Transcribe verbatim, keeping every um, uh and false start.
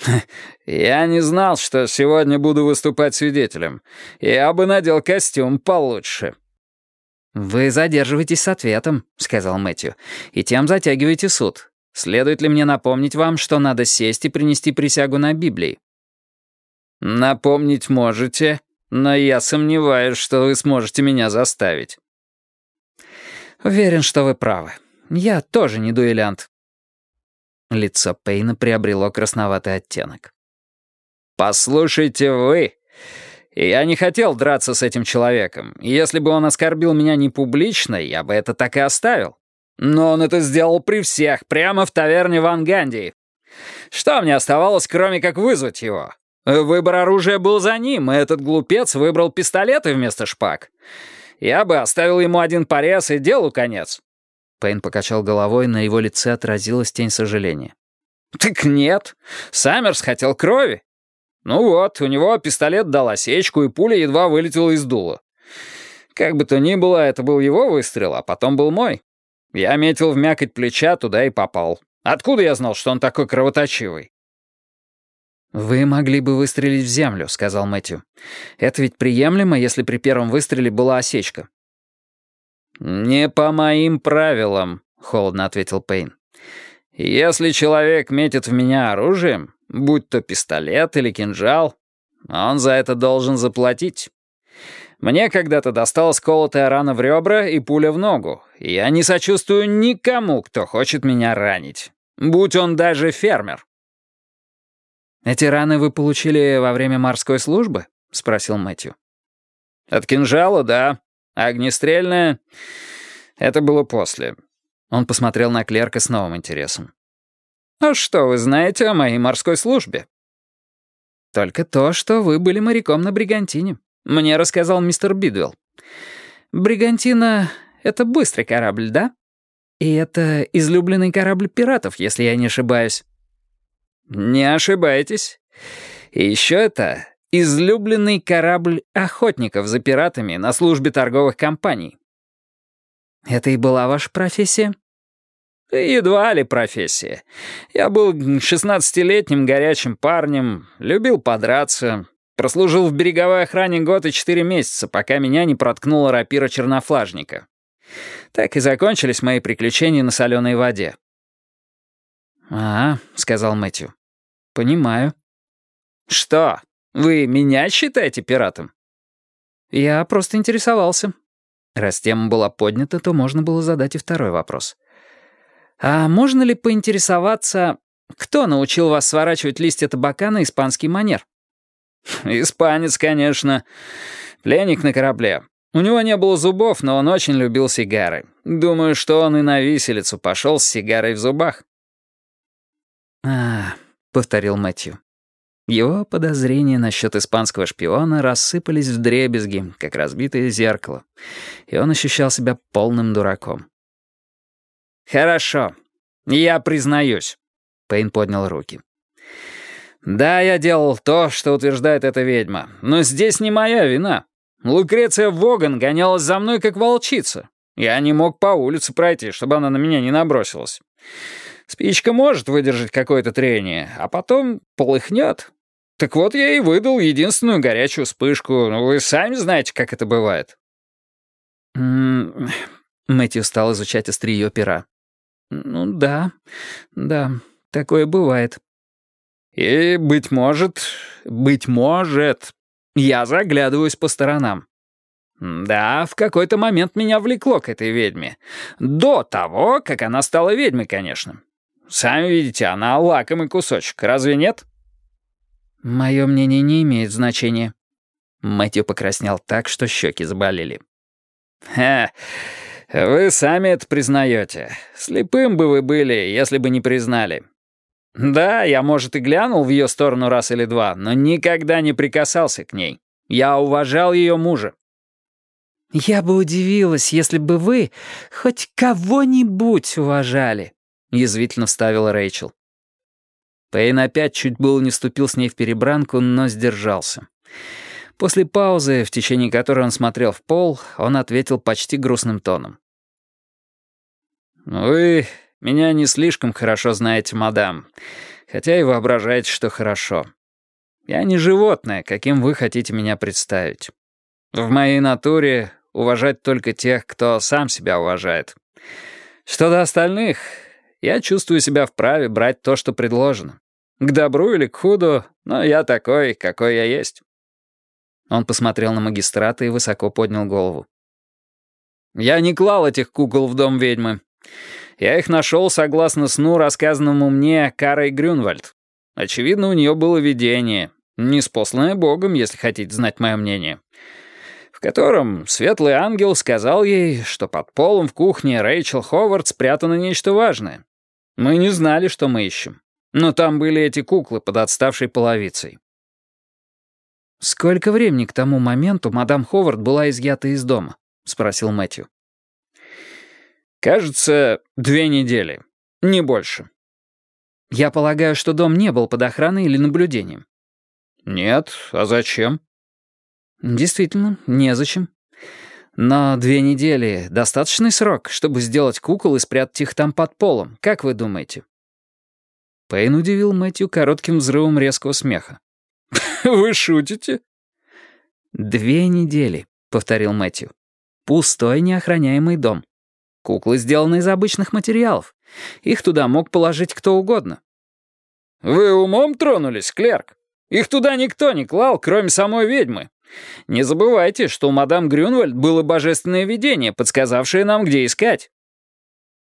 «Я не знал, что сегодня буду выступать свидетелем. Я бы надел костюм получше». «Вы задерживаетесь с ответом», — сказал Мэтью, «и тем затягиваете суд. Следует ли мне напомнить вам, что надо сесть и принести присягу на Библии?» «Напомнить можете, но я сомневаюсь, что вы сможете меня заставить». «Уверен, что вы правы. Я тоже не дуэлянт». Лицо Пейна приобрело красноватый оттенок. «Послушайте вы, я не хотел драться с этим человеком. Если бы он оскорбил меня не публично, я бы это так и оставил. Но он это сделал при всех, прямо в таверне Ван Ганди. Что мне оставалось, кроме как вызвать его? Выбор оружия был за ним, и этот глупец выбрал пистолеты вместо шпаг. Я бы оставил ему один порез и делу конец». Пейн покачал головой, на его лице отразилась тень сожаления. «Так нет, Саммерс хотел крови. Ну вот, у него пистолет дал осечку, и пуля едва вылетела из дула. Как бы то ни было, это был его выстрел, а потом был мой. Я метил в мякоть плеча, туда и попал. Откуда я знал, что он такой кровоточивый?» «Вы могли бы выстрелить в землю», — сказал Мэтью. «Это ведь приемлемо, если при первом выстреле была осечка». «Не по моим правилам», — холодно ответил Пейн. «Если человек метит в меня оружием, будь то пистолет или кинжал, он за это должен заплатить. Мне когда-то досталась колотая рана в ребра и пуля в ногу, и я не сочувствую никому, кто хочет меня ранить, будь он даже фермер». «Эти раны вы получили во время морской службы?» — спросил Мэтью. «От кинжала, да. А огнестрельное — это было после». Он посмотрел на клерка с новым интересом. «А что вы знаете о моей морской службе?» «Только то, что вы были моряком на Бригантине. Мне рассказал мистер Бидвелл. Бригантина — это быстрый корабль, да? И это излюбленный корабль пиратов, если я не ошибаюсь». «Не ошибаетесь. И еще это излюбленный корабль охотников за пиратами на службе торговых компаний». «Это и была ваша профессия?» «Едва ли профессия. Я был шестнадцатилетним горячим парнем, любил подраться, прослужил в береговой охране год и четыре месяца, пока меня не проткнула рапира чернофлажника. Так и закончились мои приключения на соленой воде». «А, — сказал Мэтью, — понимаю». «Что, вы меня считаете пиратом?» «Я просто интересовался». Раз тема была поднята, то можно было задать и второй вопрос. «А можно ли поинтересоваться, кто научил вас сворачивать листья табака на испанский манер?» «Испанец, конечно. Пленник на корабле. У него не было зубов, но он очень любил сигары. Думаю, что он и на виселицу пошел с сигарой в зубах». «А, — повторил Мэтью. Его подозрения насчет испанского шпиона рассыпались вдребезги, как разбитое зеркало, и он ощущал себя полным дураком. «Хорошо, я признаюсь», — Пейн поднял руки. «Да, я делал то, что утверждает эта ведьма, но здесь не моя вина. Лукреция Воган гонялась за мной, как волчица. Я не мог по улице пройти, чтобы она на меня не набросилась. Спичка может выдержать какое-то трение, а потом полыхнет. Так вот я и выдал единственную горячую вспышку. Вы сами знаете, как это бывает». М-м-м. Мэтью стал изучать острие пера. «Ну да, да, такое бывает». «И, быть может, быть может, я заглядываюсь по сторонам. Да, в какой-то момент меня влекло к этой ведьме. До того, как она стала ведьмой, конечно. Сами видите, она лакомый кусочек, разве нет?» «Мое мнение не имеет значения». Мэтью покраснел так, что щеки заболели. «Ха, вы сами это признаете. Слепым бы вы были, если бы не признали. Да, я, может, и глянул в ее сторону раз или два, но никогда не прикасался к ней. Я уважал ее мужа». «Я бы удивилась, если бы вы хоть кого-нибудь уважали», — язвительно вставила Рэйчел. Пейн опять чуть было не вступил с ней в перебранку, но сдержался. После паузы, в течение которой он смотрел в пол, он ответил почти грустным тоном. «Вы меня не слишком хорошо знаете, мадам, Хотя и воображаете, что хорошо. Я не животное, каким вы хотите меня представить. В моей натуре уважать только тех, кто сам себя уважает. Что до остальных, я чувствую себя вправе брать то, что предложено. К добру или к худу, но я такой, какой я есть». Он посмотрел на магистрата и высоко поднял голову. «Я не клал этих кукол в дом ведьмы. Я их нашел согласно сну, рассказанному мне Карой Грюнвальд. Очевидно, у нее было видение, ниспосланное Богом, если хотите знать мое мнение, в котором светлый ангел сказал ей, что под полом в кухне Рэйчел Ховард спрятано нечто важное. Мы не знали, что мы ищем, но там были эти куклы под отставшей половицей». «Сколько времени к тому моменту мадам Ховард была изъята из дома?» — спросил Мэтью. «Кажется, две недели. Не больше». «Я полагаю, что дом не был под охраной или наблюдением». «Нет, а зачем?» «Действительно, незачем. Но две недели — достаточный срок, чтобы сделать кукол и спрятать их там под полом, как вы думаете?» Пейн удивил Мэтью коротким взрывом резкого смеха. «Вы шутите?» «Две недели», — повторил Мэтью. «Пустой, неохраняемый дом. Куклы сделаны из обычных материалов. Их туда мог положить кто угодно». «Вы умом тронулись, клерк? Их туда никто не клал, кроме самой ведьмы. Не забывайте, что у мадам Грюнвальд было божественное видение, подсказавшее нам, где искать.